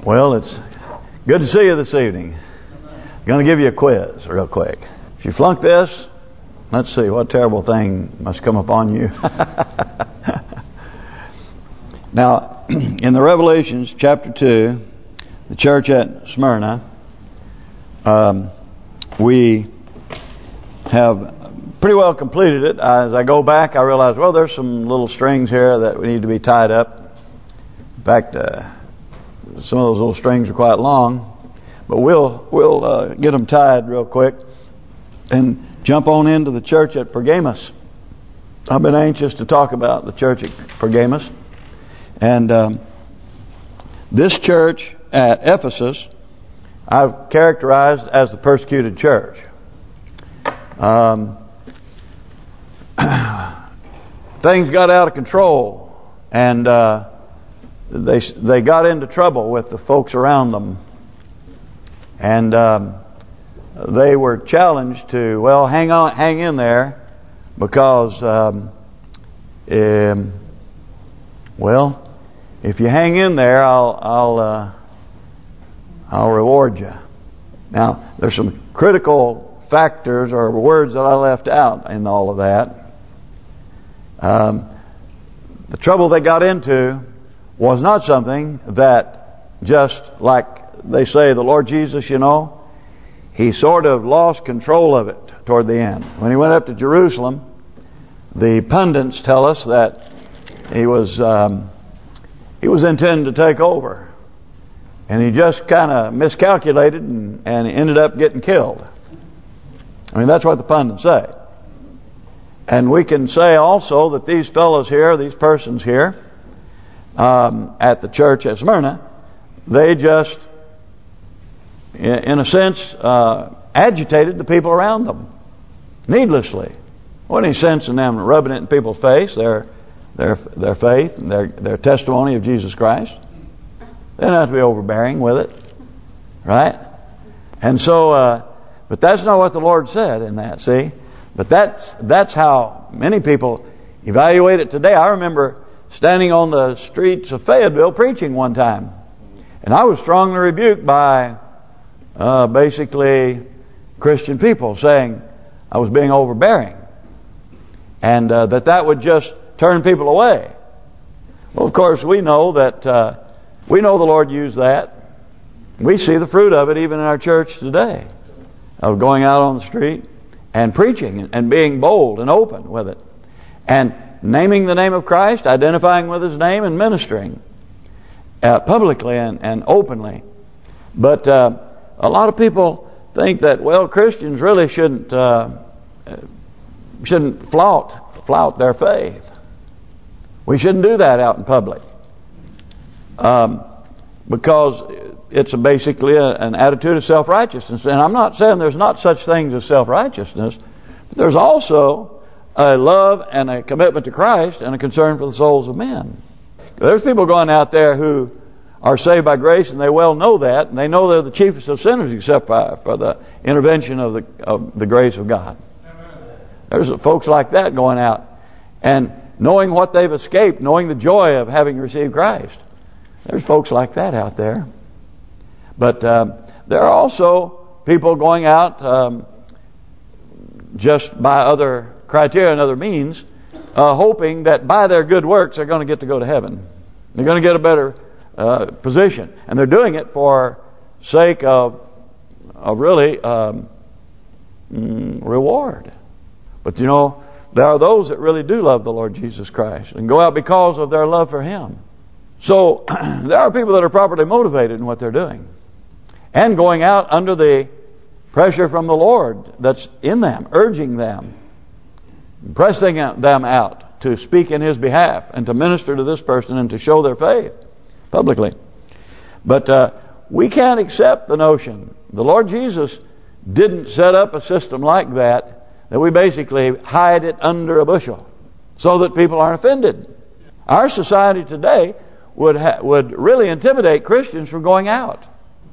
Well, it's good to see you this evening. I'm going to give you a quiz real quick. If you flunk this, let's see, what terrible thing must come upon you. Now, in the Revelations chapter 2, the church at Smyrna, we have pretty well completed it. As I go back, I realize, well, there's some little strings here that need to be tied up. In fact, some of those little strings are quite long, but we'll get them tied real quick and jump on into the church at Pergamos. I've been anxious to talk about the church at Pergamos, and this church at Ephesus I've characterized as the persecuted church. Things got out of control, and they got into trouble with the folks around them, and they were challenged to, well, hang in there, because well, if you hang in there, I'll reward you. Now, there's some critical factors or words that I left out in all of that. The trouble they got into was not something that, just like they say, the Lord Jesus, He sort of lost control of it toward the end. When He went up to Jerusalem, the pundits tell us that He was intending to take over. And He just kind of miscalculated and ended up getting killed. I mean, that's what the pundits say. And we can say also that these fellows here, these persons here, at the church at Smyrna, they just, in a sense, agitated the people around them needlessly. There wasn't any sense in them rubbing it in people's face, their faith and their testimony of Jesus Christ. They don't have to be overbearing with it, right? And so, but that's not what the Lord said in that. See, but that's how many people evaluate it today. I remember standing on the streets of Fayetteville preaching one time, and I was strongly rebuked by basically Christian people saying I was being overbearing, and that would just turn people away. Well, of course, we know that the Lord used that. We see the fruit of it even in our church today, of going out on the street and preaching and being bold and open with it, and naming the name of Christ, identifying with His name, and ministering publicly and openly. But a lot of people think that, well, Christians really shouldn't flout their faith. We shouldn't do that out in public, because it's basically an attitude of self-righteousness. And I'm not saying there's not such things as self-righteousness, but there's also a love and a commitment to Christ and a concern for the souls of men. There's people going out there who are saved by grace, and they well know that, and they know they're the chiefest of sinners except for the intervention of the grace of God. There's folks like that going out and knowing what they've escaped, knowing the joy of having received Christ. There's folks like that out there. But there are also people going out just by other criteria and other means, hoping that by their good works they're going to go to heaven. They're going to get a better position, and they're doing it for sake of really reward. But there are those that really do love the Lord Jesus Christ and go out because of their love for Him. So there are people that are properly motivated in what they're doing, and going out under the pressure from the Lord that's in them, urging them, pressing them out to speak in His behalf and to minister to this person and to show their faith publicly. But we can't accept the notion. The Lord Jesus didn't set up a system like that we basically hide it under a bushel so that people aren't offended. Our society today would really intimidate Christians from going out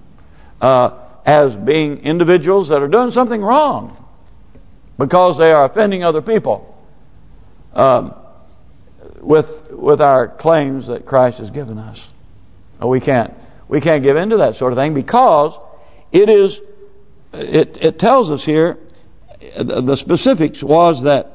as being individuals that are doing something wrong because they are offending other people with our claims that Christ has given us. We can't We can't give in to that sort of thing because it tells us here, the specifics was that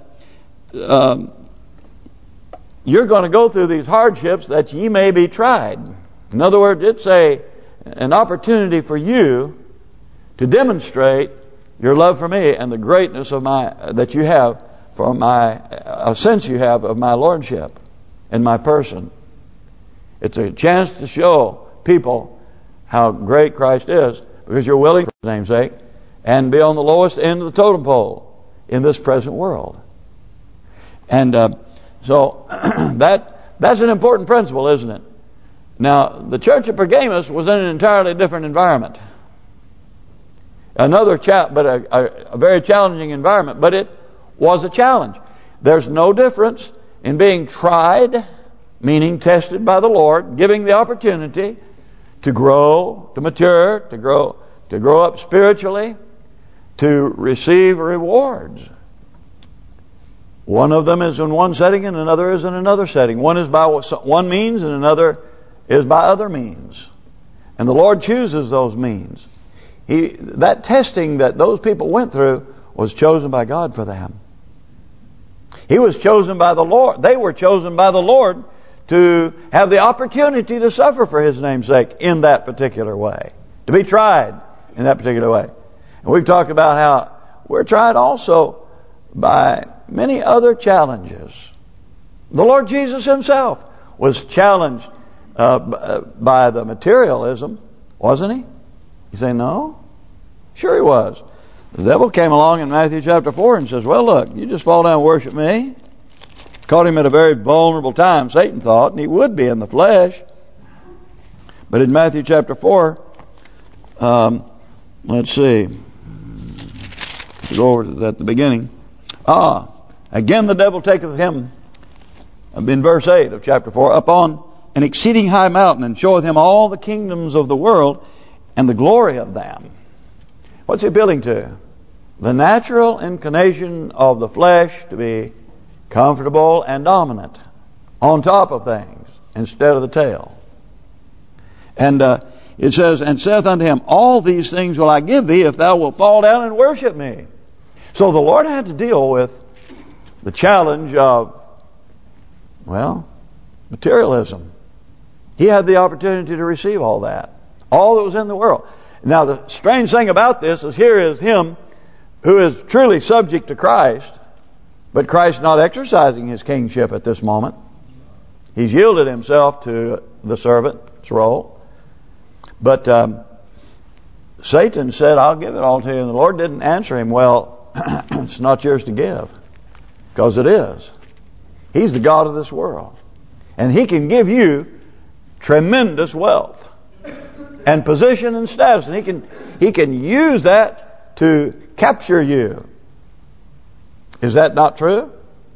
you're going to go through these hardships that ye may be tried. In other words, it's an opportunity for you to demonstrate your love for me and the greatness of that you have for a sense you have of my lordship and my person. It's a chance to show people how great Christ is because you're willing, for His name's sake, and be on the lowest end of the totem pole in this present world. And so that's an important principle, isn't it? Now, the church of Pergamos was in an entirely different environment. A very challenging environment, but it was a challenge. There's no difference in being tried, meaning tested by the Lord, giving the opportunity to grow, to mature, to grow up spiritually, to receive rewards. One of them is in one setting and another is in another setting. One is by one means and another is by other means. And the Lord chooses those means. That testing that those people went through was chosen by God for them. He was chosen by the Lord. They were chosen by the Lord to have the opportunity to suffer for His name's sake in that particular way. To be tried in that particular way. And we've talked about how we're tried also by many other challenges. The Lord Jesus Himself was challenged by the materialism, wasn't He? You say no? Sure He was. The devil came along in Matthew chapter 4 and says, well, look, you just fall down and worship me. Caught Him at a very vulnerable time, Satan thought, and he would be in the flesh. But in Matthew chapter 4, let's see. Go over to that at the beginning. Again the devil taketh him, in verse 8 of chapter 4, upon an exceeding high mountain, and showeth him all the kingdoms of the world and the glory of them. What's he appealing to? The natural inclination of the flesh to be comfortable and dominant, on top of things, instead of the tail. And it says, and saith unto him, all these things will I give thee if thou wilt fall down and worship me. So the Lord had to deal with the challenge of, well, materialism. He had the opportunity to receive all that. All that was in the world. Now the strange thing about this is here is him who is truly subject to Christ, but Christ not exercising His kingship at this moment. He's yielded Himself to the servant's role. But Satan said, I'll give it all to you. And the Lord didn't answer him, well, it's not yours to give. Because it is. He's the God of this world. And He can give you tremendous wealth and position and status. And He can use that to capture you. Is that not true?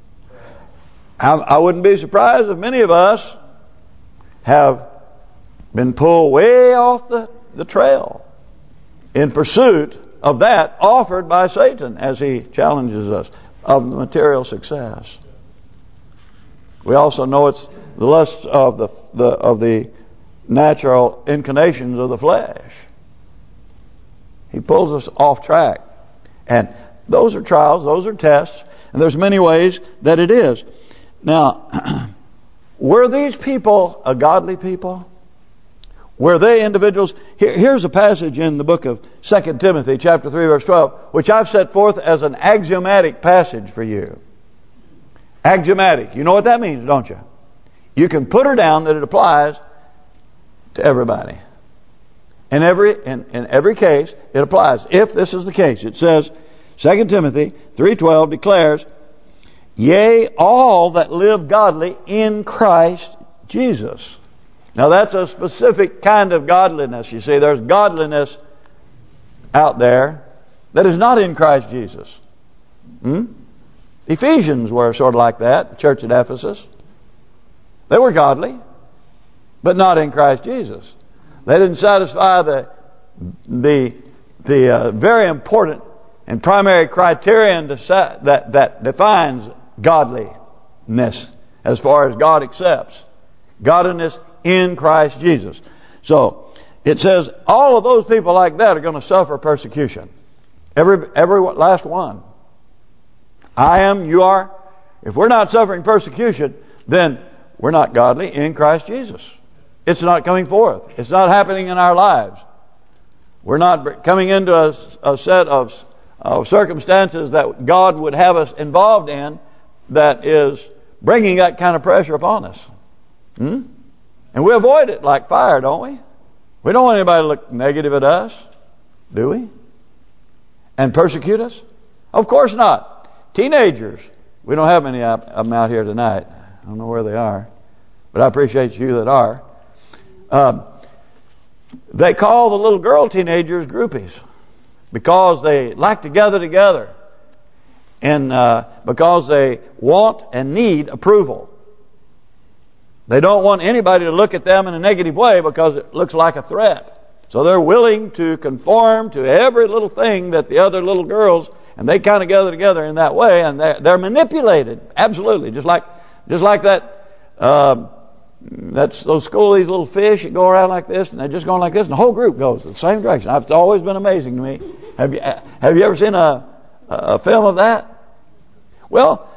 I wouldn't be surprised if many of us have been pulled way off the trail in pursuit of that offered by Satan as he challenges us of the material success. We also know it's the lusts of the natural inclinations of the flesh. He pulls us off track. And those are trials, those are tests, and there's many ways that it is. Now, were these people a godly people? Were they individuals? Here's a passage in the book of 2 Timothy chapter 3 verse 12, which I've set forth as an axiomatic passage for you. Axiomatic. You know what that means, don't you? You can put her down that it applies to everybody. In every case, it applies. If this is the case, it says, 2 Timothy 3:12 declares, yea, all that live godly in Christ Jesus. Now that's a specific kind of godliness. You see, there's godliness out there that is not in Christ Jesus. Ephesians were sort of like that, the church at Ephesus. They were godly, but not in Christ Jesus. They didn't satisfy the very important and primary criterion that defines godliness as far as God accepts. Godliness in Christ Jesus. So, it says all of those people like that are going to suffer persecution. Every last one. I am, you are. If we're not suffering persecution, then we're not godly in Christ Jesus. It's not coming forth. It's not happening in our lives. We're not coming into a set of circumstances that God would have us involved in that is bringing that kind of pressure upon us. And we avoid it like fire, don't we? We don't want anybody to look negative at us, do we? And persecute us? Of course not. Teenagers. We don't have many of them out here tonight. I don't know where they are. But I appreciate you that are. They call the little girl teenagers groupies. Because they like to gather together. And because they want and need approval. They don't want anybody to look at them in a negative way because it looks like a threat. So they're willing to conform to every little thing that the other little girls, and they kind of gather together in that way, and they're manipulated. Absolutely. Just like that, that's those schoolies little fish that go around like this, and they're just going like this, and the whole group goes the same direction. It's always been amazing to me. Have you ever seen a film of that? Well,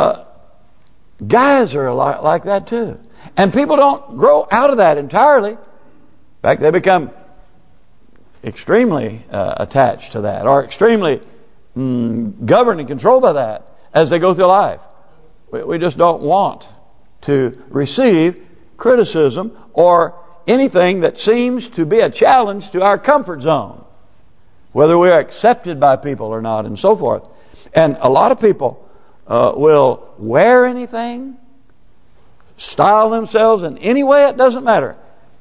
guys are like that too. And people don't grow out of that entirely. In fact, they become extremely attached to that, or extremely governed and controlled by that as they go through life. We just don't want to receive criticism or anything that seems to be a challenge to our comfort zone, whether we're accepted by people or not, and so forth. And a lot of people will wear anything, style themselves in any way, it doesn't matter.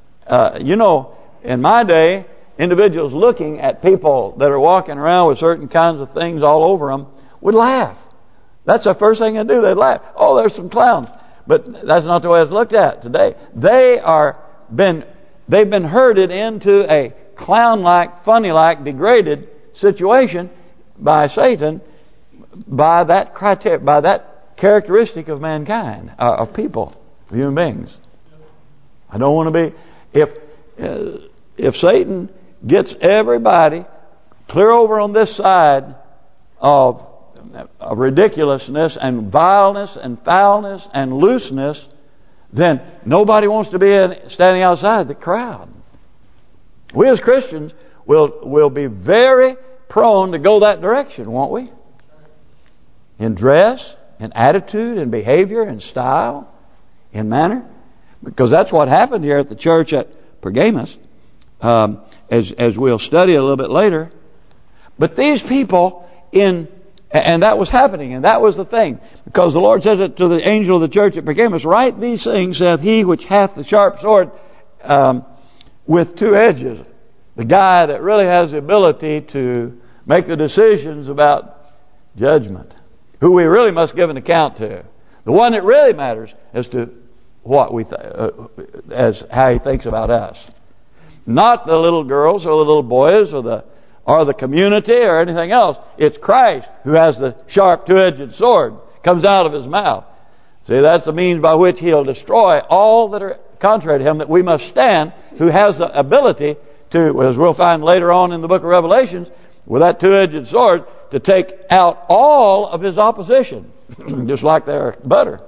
In my day, individuals looking at people that are walking around with certain kinds of things all over them would laugh. That's the first thing they do. They'd laugh. Oh, there's some clowns. But that's not the way it's looked at today. They've been herded into a clown-like, funny-like, degraded situation by Satan, by that criteria, by that characteristic of mankind, of people, human beings. I don't want to be... If Satan gets everybody clear over on this side of ridiculousness and vileness and foulness and looseness, then nobody wants to be standing outside the crowd. We as Christians will be very prone to go that direction, won't we? In dress, in attitude, in behavior, in style, in manner. Because that's what happened here at the church at Pergamos, as we'll study a little bit later. But these people and that was happening, and that was the thing. Because the Lord says it to the angel of the church at Pergamos, "Write these things, saith he which hath the sharp sword with two edges." The guy that really has the ability to make the decisions about judgment. Who we really must give an account to. The one that really matters as to what we as how he thinks about us. Not the little girls or the little boys or the community or anything else. It's Christ who has the sharp two-edged sword. Comes out of his mouth. See, that's the means by which he'll destroy all that are contrary to him, that we must stand, who has the ability to, as we'll find later on in the book of Revelations, with that two-edged sword, to take out all of his opposition. Just like their butter.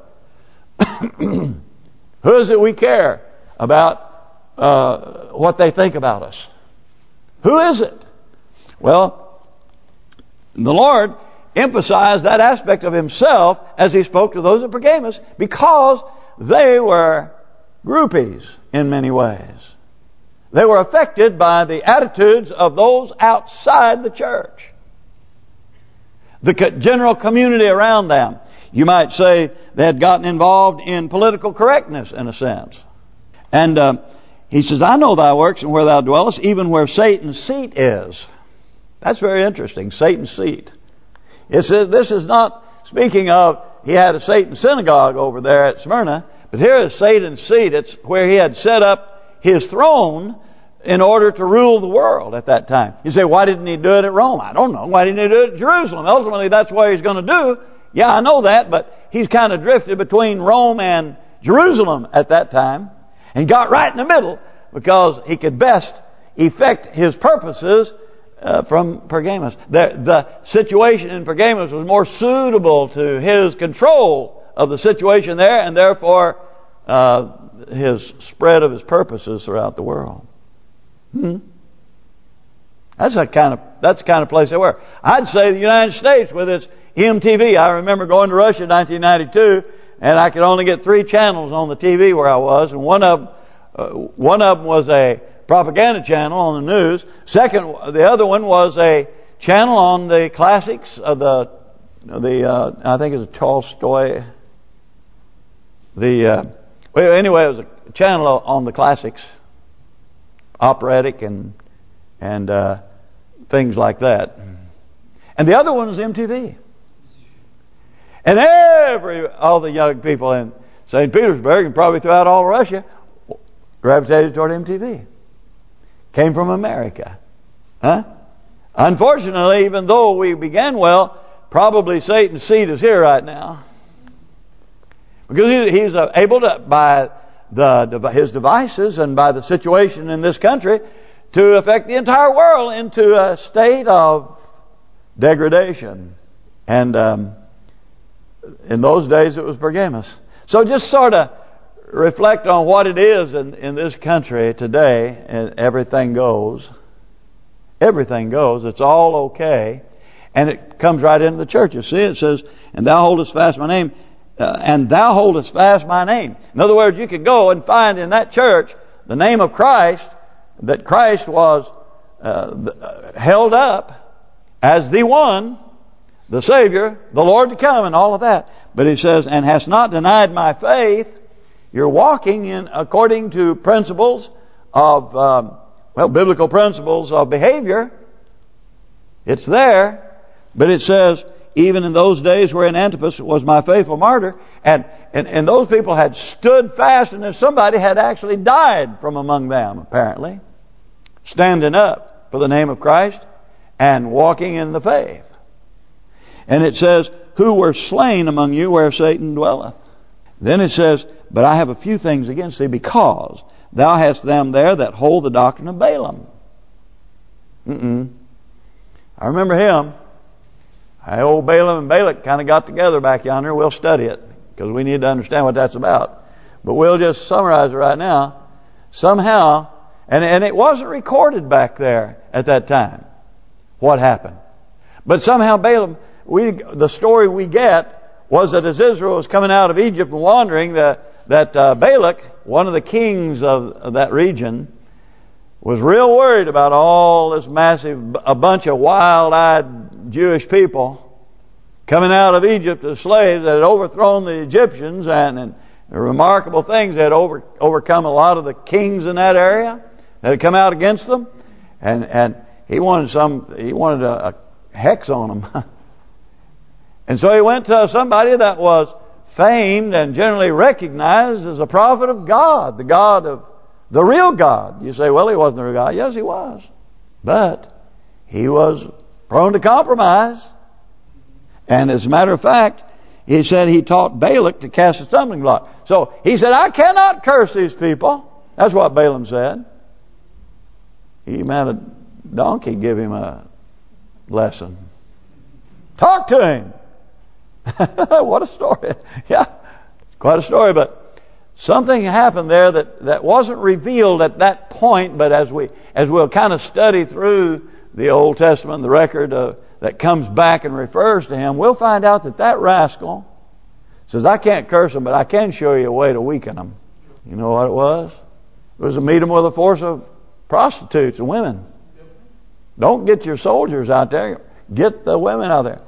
Who is it we care about what they think about us? Who is it? Well, the Lord emphasized that aspect of himself as he spoke to those at Pergamos, because they were groupies in many ways. They were affected by the attitudes of those outside the church. The general community around them. You might say they had gotten involved in political correctness in a sense. And he says, "I know thy works and where thou dwellest, even where Satan's seat is." That's very interesting, Satan's seat. It says this is not speaking of he had a Satan synagogue over there at Smyrna, but here is Satan's seat. It's where he had set up his throne in order to rule the world at that time. You say, why didn't he do it at Rome? I don't know. Why didn't he do it at Jerusalem? Ultimately, that's where he's going to do. Yeah, I know that, but he's kind of drifted between Rome and Jerusalem at that time and got right in the middle because he could best effect his purposes from Pergamos. The situation in Pergamos was more suitable to his control of the situation there, and therefore his spread of his purposes throughout the world. That's the kind of place they were. I'd say the United States with its MTV. I remember going to Russia in 1992, and I could only get 3 channels on the TV where I was, and one of them was a propaganda channel on the news. The other one was a channel on the classics of the I think it's Tolstoy. Anyway, it was a channel on the classics, operatic and things like that. And the other one was MTV. And all the young people in St. Petersburg and probably throughout all Russia gravitated toward MTV. Came from America. Unfortunately, even though we began well, probably Satan's seed is here right now. Because he's able to, by his devices and by the situation in this country, to affect the entire world into a state of degradation. And in those days it was Pergamos. So just sort of reflect on what it is in this country today, and everything goes. Everything goes. It's all okay. And it comes right into the churches. See, it says, and thou holdest fast my name, and thou holdest fast my name. In other words, you could go and find in that church the name of Christ, that Christ was held up as the one, the Savior, the Lord to come, and all of that. But he says, and hast not denied my faith. You're walking in according to principles of, biblical principles of behavior. It's there. But it says, even in those days wherein Antipas was my faithful martyr, and those people had stood fast, and if somebody had actually died from among them, apparently, standing up for the name of Christ and walking in the faith. And it says, who were slain among you where Satan dwelleth. Then it says, but I have a few things against thee, because thou hast them there that hold the doctrine of Balaam. I remember him. Old Balaam and Balak kind of got together back yonder. We'll study it, because we need to understand what that's about. But we'll just summarize it right now. Somehow, and it wasn't recorded back there at that time, what happened. But somehow Balaam, the story we get was that as Israel was coming out of Egypt and wandering, that Balak, one of the kings of that region, was real worried about all this a bunch of wild-eyed Jewish people coming out of Egypt as slaves that had overthrown the Egyptians, and the remarkable things that had overcome a lot of the kings in that area that had come out against them, and he wanted a hex on them. And so he went to somebody that was famed and generally recognized as a prophet of God, the God of the real God. You say, well, he wasn't the real God. Yes, he was. But he was prone to compromise. And as a matter of fact, he said he taught Balak to cast a stumbling block. So he said, I cannot curse these people. That's what Balaam said. He made a donkey give him a lesson. Talk to him. What a story. Yeah, quite a story. But something happened there that wasn't revealed at that point. But as we'll kind of study through the Old Testament, the record that comes back and refers to him, we'll find out that rascal says, I can't curse them, but I can show you a way to weaken them. You know what it was? It was to meet them with a force of prostitutes and women. Don't get your soldiers out there. Get the women out there.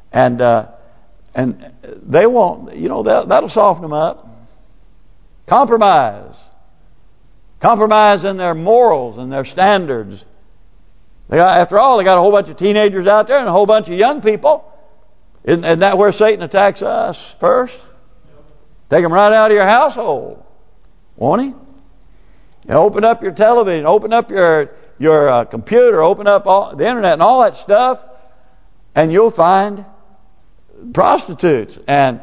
And they won't, that'll soften them up. Compromise in their morals and their standards. After all, they got a whole bunch of teenagers out there and a whole bunch of young people. Isn't that where Satan attacks us first? Take them right out of your household, won't he? Open up your television, open up your computer, open up the internet and all that stuff, and you'll find prostitutes and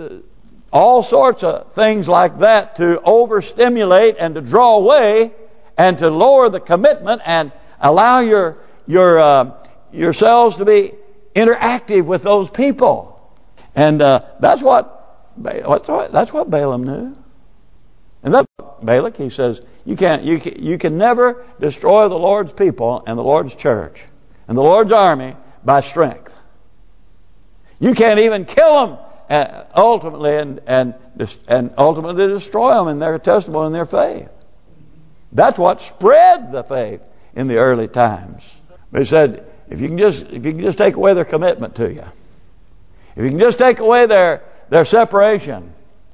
all sorts of things like that to overstimulate and to draw away and to lower the commitment and allow yourselves to be interactive with those people. And that's what Balaam knew. And that's Balak. He says you can never destroy the Lord's people and the Lord's church and the Lord's army by strength. You can't even kill them ultimately and ultimately destroy them in their testimony and their faith. That's what spread the faith in the early times. But he said, if you can just take away their commitment to you, if you can just take away their separation.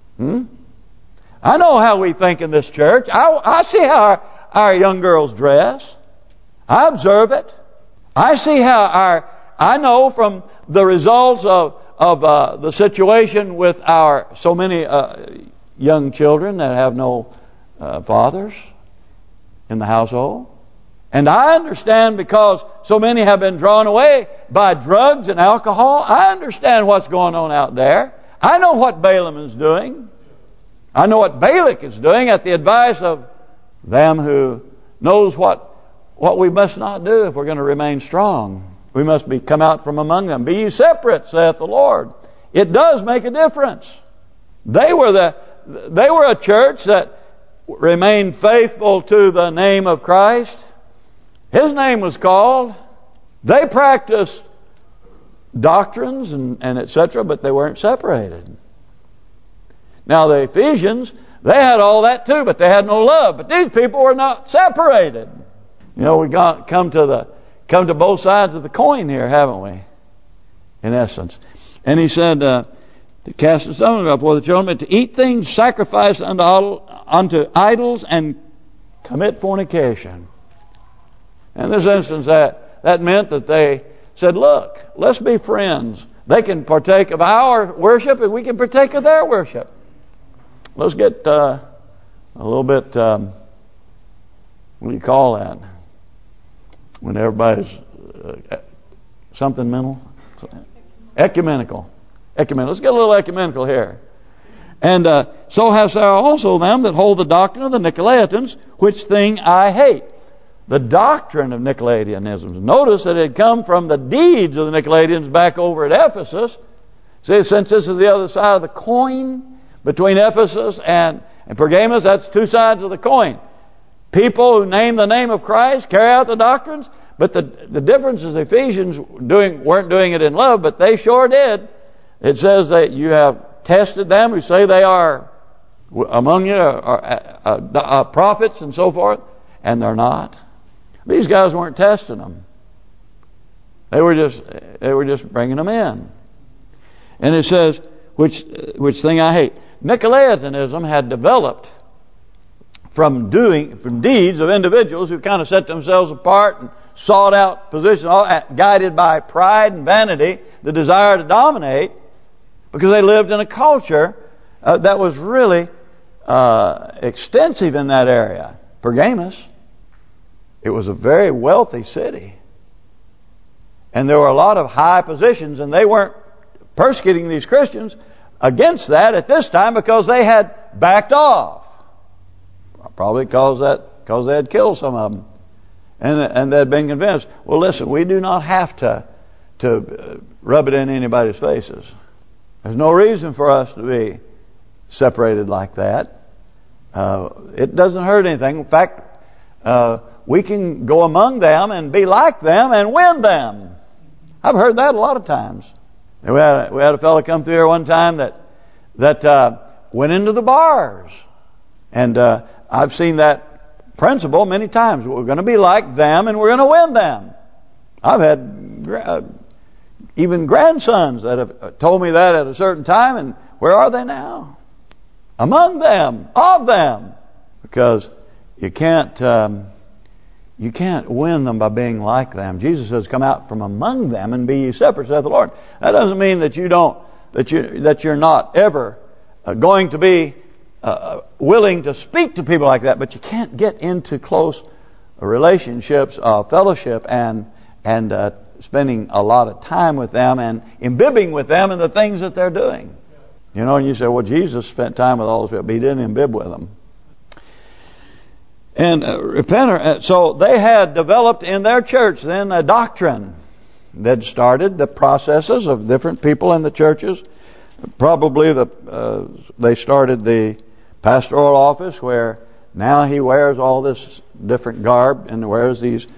I know how we think in this church. I see how our young girls dress. I observe it. I see how I know from the results of the situation with our so many young children that have no fathers in the household. And I understand because so many have been drawn away by drugs and alcohol. I understand what's going on out there. I know what Balaam is doing. I know what Balak is doing at the advice of them who knows what we must not do if we're going to remain strong. We must come out from among them. Be ye separate, saith the Lord. It does make a difference. They were a church that remained faithful to the name of Christ. His name was called. They practiced doctrines and etc., but they weren't separated. Now the Ephesians, they had all that too, but they had no love. But these people were not separated. You know, we come to both sides of the coin here, haven't we? In essence. And he said, to cast the stone up before the children, to eat things sacrificed unto idols and commit fornication. In this instance, that meant that they said, look, let's be friends. They can partake of our worship and we can partake of their worship. Let's get a little bit, what do you call that? When everybody's something mental? Ecumenical. Let's get a little ecumenical here. And so hast thou also them that hold the doctrine of the Nicolaitans, which thing I hate. The doctrine of Nicolaitanism. Notice that it had come from the deeds of the Nicolaitans back over at Ephesus. See, since this is the other side of the coin between Ephesus and Pergamos, that's two sides of the coin. People who name the name of Christ carry out the doctrines, but the difference is the Ephesians weren't doing it in love, but they sure did. It says that you have tested them who say they are among you are prophets and so forth, and they're not. These guys weren't testing them. They were just bringing them in. And it says, which thing I hate. Nicolaitanism had developed from deeds of individuals who kind of set themselves apart and sought out positions, all guided by pride and vanity, the desire to dominate, because they lived in a culture that was really extensive in that area. Pergamos. It was a very wealthy city. And there were a lot of high positions, and they weren't persecuting these Christians against that at this time because they had backed off. Probably because they had killed some of them. And they had been convinced, well listen, we do not have to rub it in anybody's faces. There's no reason for us to be separated like that. It doesn't hurt anything. In fact, we can go among them and be like them and win them. I've heard that a lot of times. We had a fellow come through here one time that went into the bars. And I've seen that principle many times. We're going to be like them and we're going to win them. I've had even grandsons that have told me that at a certain time, and where are they now? Among them, of them. Because you can't win them by being like them. Jesus says, "Come out from among them and be ye separate," saith the Lord. That doesn't mean that you're not ever going to be willing to speak to people like that, but you can't get into close relationships, fellowship, and spending a lot of time with them and imbibing with them in the things that they're doing. You know, and you say, well, Jesus spent time with all those people, but he didn't imbibe with them. And so they had developed in their church then a doctrine that started the processes of different people in the churches. Probably they started the pastoral office, where now he wears all this different garb and wears these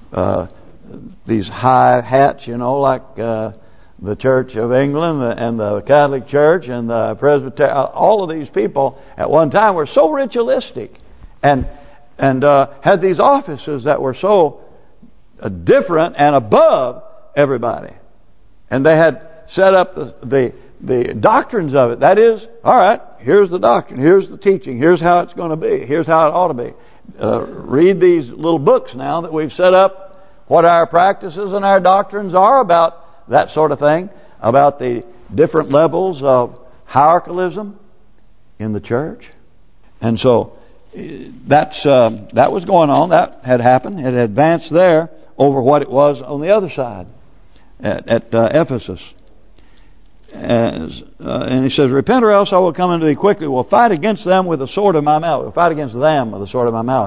high hats, like the Church of England and the Catholic Church and the Presbyterian. All of these people at one time were so ritualistic and had these offices that were so different and above everybody. And they had set up the doctrines of it. That is, all right, here's the doctrine, here's the teaching, here's how it's going to be, here's how it ought to be. Read these little books now that we've set up, what our practices and our doctrines are about that sort of thing, about the different levels of hierarchicalism in the church. And so that was going on. That had happened. It had advanced there over what it was on the other side at Ephesus. And he says, repent or else I will come unto thee quickly. Will fight against them with the sword of my mouth. Will fight against them with the sword of my mouth.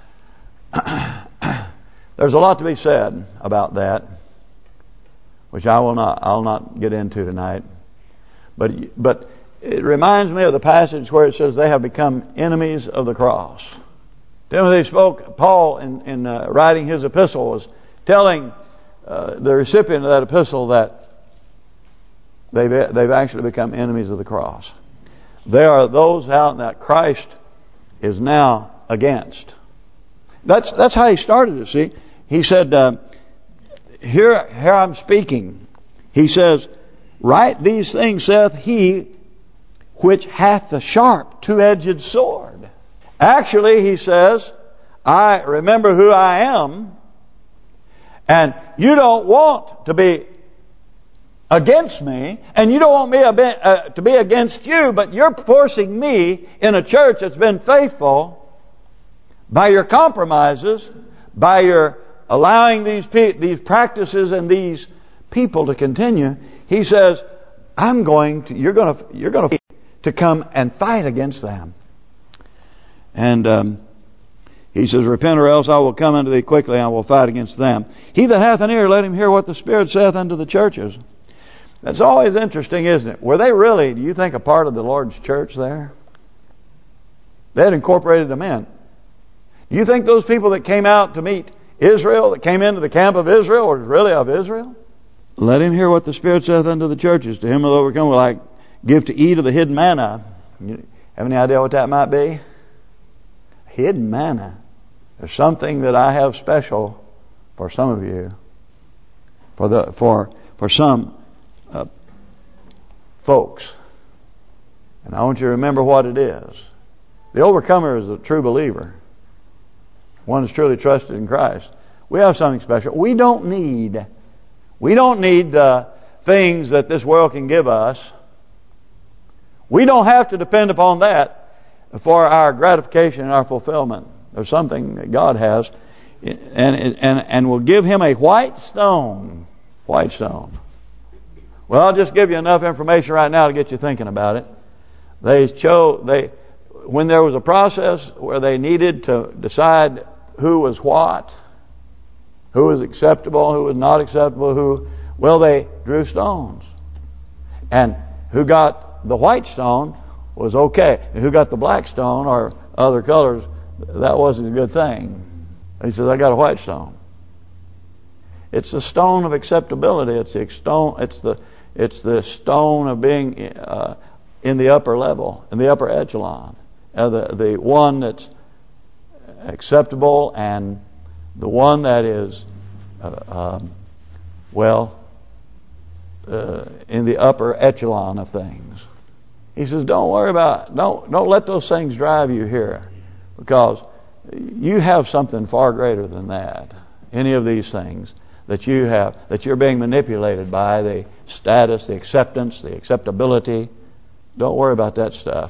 There's a lot to be said about that, which I'll not get into tonight. But it reminds me of the passage where it says they have become enemies of the cross. Paul in writing his epistle was telling the recipient of that epistle that they've actually become enemies of the cross. They are those out that Christ is now against. That's how he started it. See, he said, "Here I'm speaking." He says, "Write these things, saith he which hath the sharp two-edged sword." Actually, he says, I remember who I am, and you don't want to be against me, and you don't want me to be against you, but you're forcing me in a church that's been faithful by your compromises, by your allowing these practices and these people to continue. He says, you're going to come and fight against them. And he says, repent or else I will come unto thee quickly, and I will fight against them. He that hath an ear, let him hear what the Spirit saith unto the churches. That's always interesting, isn't it? Were they really, do you think, a part of the Lord's church there? They had incorporated them in. Do you think those people that came out to meet Israel, that came into the camp of Israel, were really of Israel? Let him hear what the Spirit saith unto the churches. To him will overcome will I give to eat of the hidden manna. You have any idea what that might be? Hidden manna. There's something that I have special for some of you. For some folks. And I want you to remember what it is. The overcomer is a true believer. One is truly trusted in Christ. We have something special. We don't need the things that this world can give us. We don't have to depend upon that for our gratification and our fulfillment. There's something that God has, and will give him a white stone. White stone. Well, I'll just give you enough information right now to get you thinking about it. When there was a process where they needed to decide who was what, who was acceptable, who was not acceptable, they drew stones. And who got the white stone was okay. And who got the black stone or other colors, that wasn't a good thing. He says, I got a white stone. It's the stone of acceptability. It's the stone of being in the upper level, in the upper echelon. The one that's acceptable and the one that is in the upper echelon of things. He says, don't let those things drive you here, because you have something far greater than that. Any of these things that you have, that you're being manipulated by, the status, the acceptance, the acceptability. Don't worry about that stuff.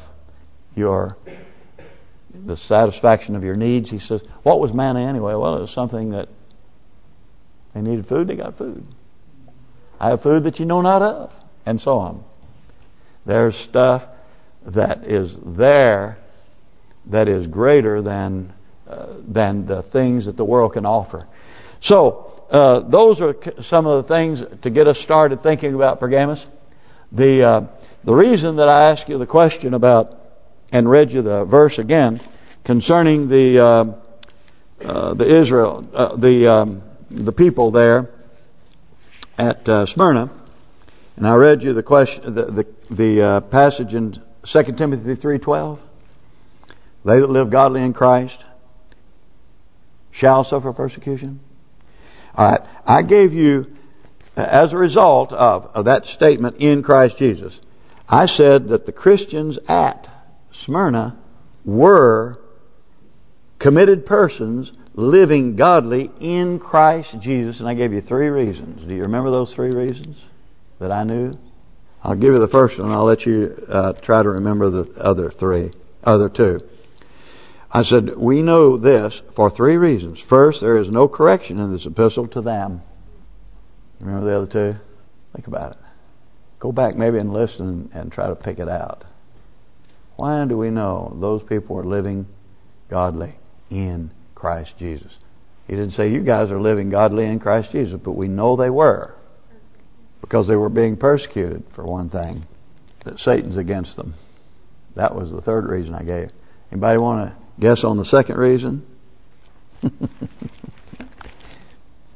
The satisfaction of your needs. He says, what was manna anyway? Well, it was something that they needed food, they got food. I have food that you know not of, and so on. There's stuff that is there that is greater than than the things that the world can offer. So those are some of the things to get us started thinking about Pergamos. The reason that I asked you the question about and read you the verse again concerning the Israel, the people there at Smyrna, and I read you the question, the passage in 2 Timothy 3:12. They that live godly in Christ shall suffer persecution. All right, I gave you, as a result of that statement, in Christ Jesus, I said that the Christians at Smyrna were committed persons living godly in Christ Jesus. And I gave you 3 reasons. Do you remember those 3 reasons that I knew? I'll give you the first one. I'll let you try to remember the other 2. I said, we know this for 3 reasons. First, there is no correction in this epistle to them. Remember the other 2? Think about it. Go back maybe and listen and try to pick it out. Why do we know those people are living godly in Christ Jesus? He didn't say you guys are living godly in Christ Jesus, but we know they were. Because they were being persecuted, for one thing. That Satan's against them. That was the 3rd reason I gave. Anybody want to guess on the 2nd reason?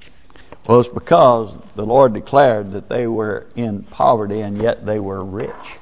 Well, it's because the Lord declared that they were in poverty and yet they were rich.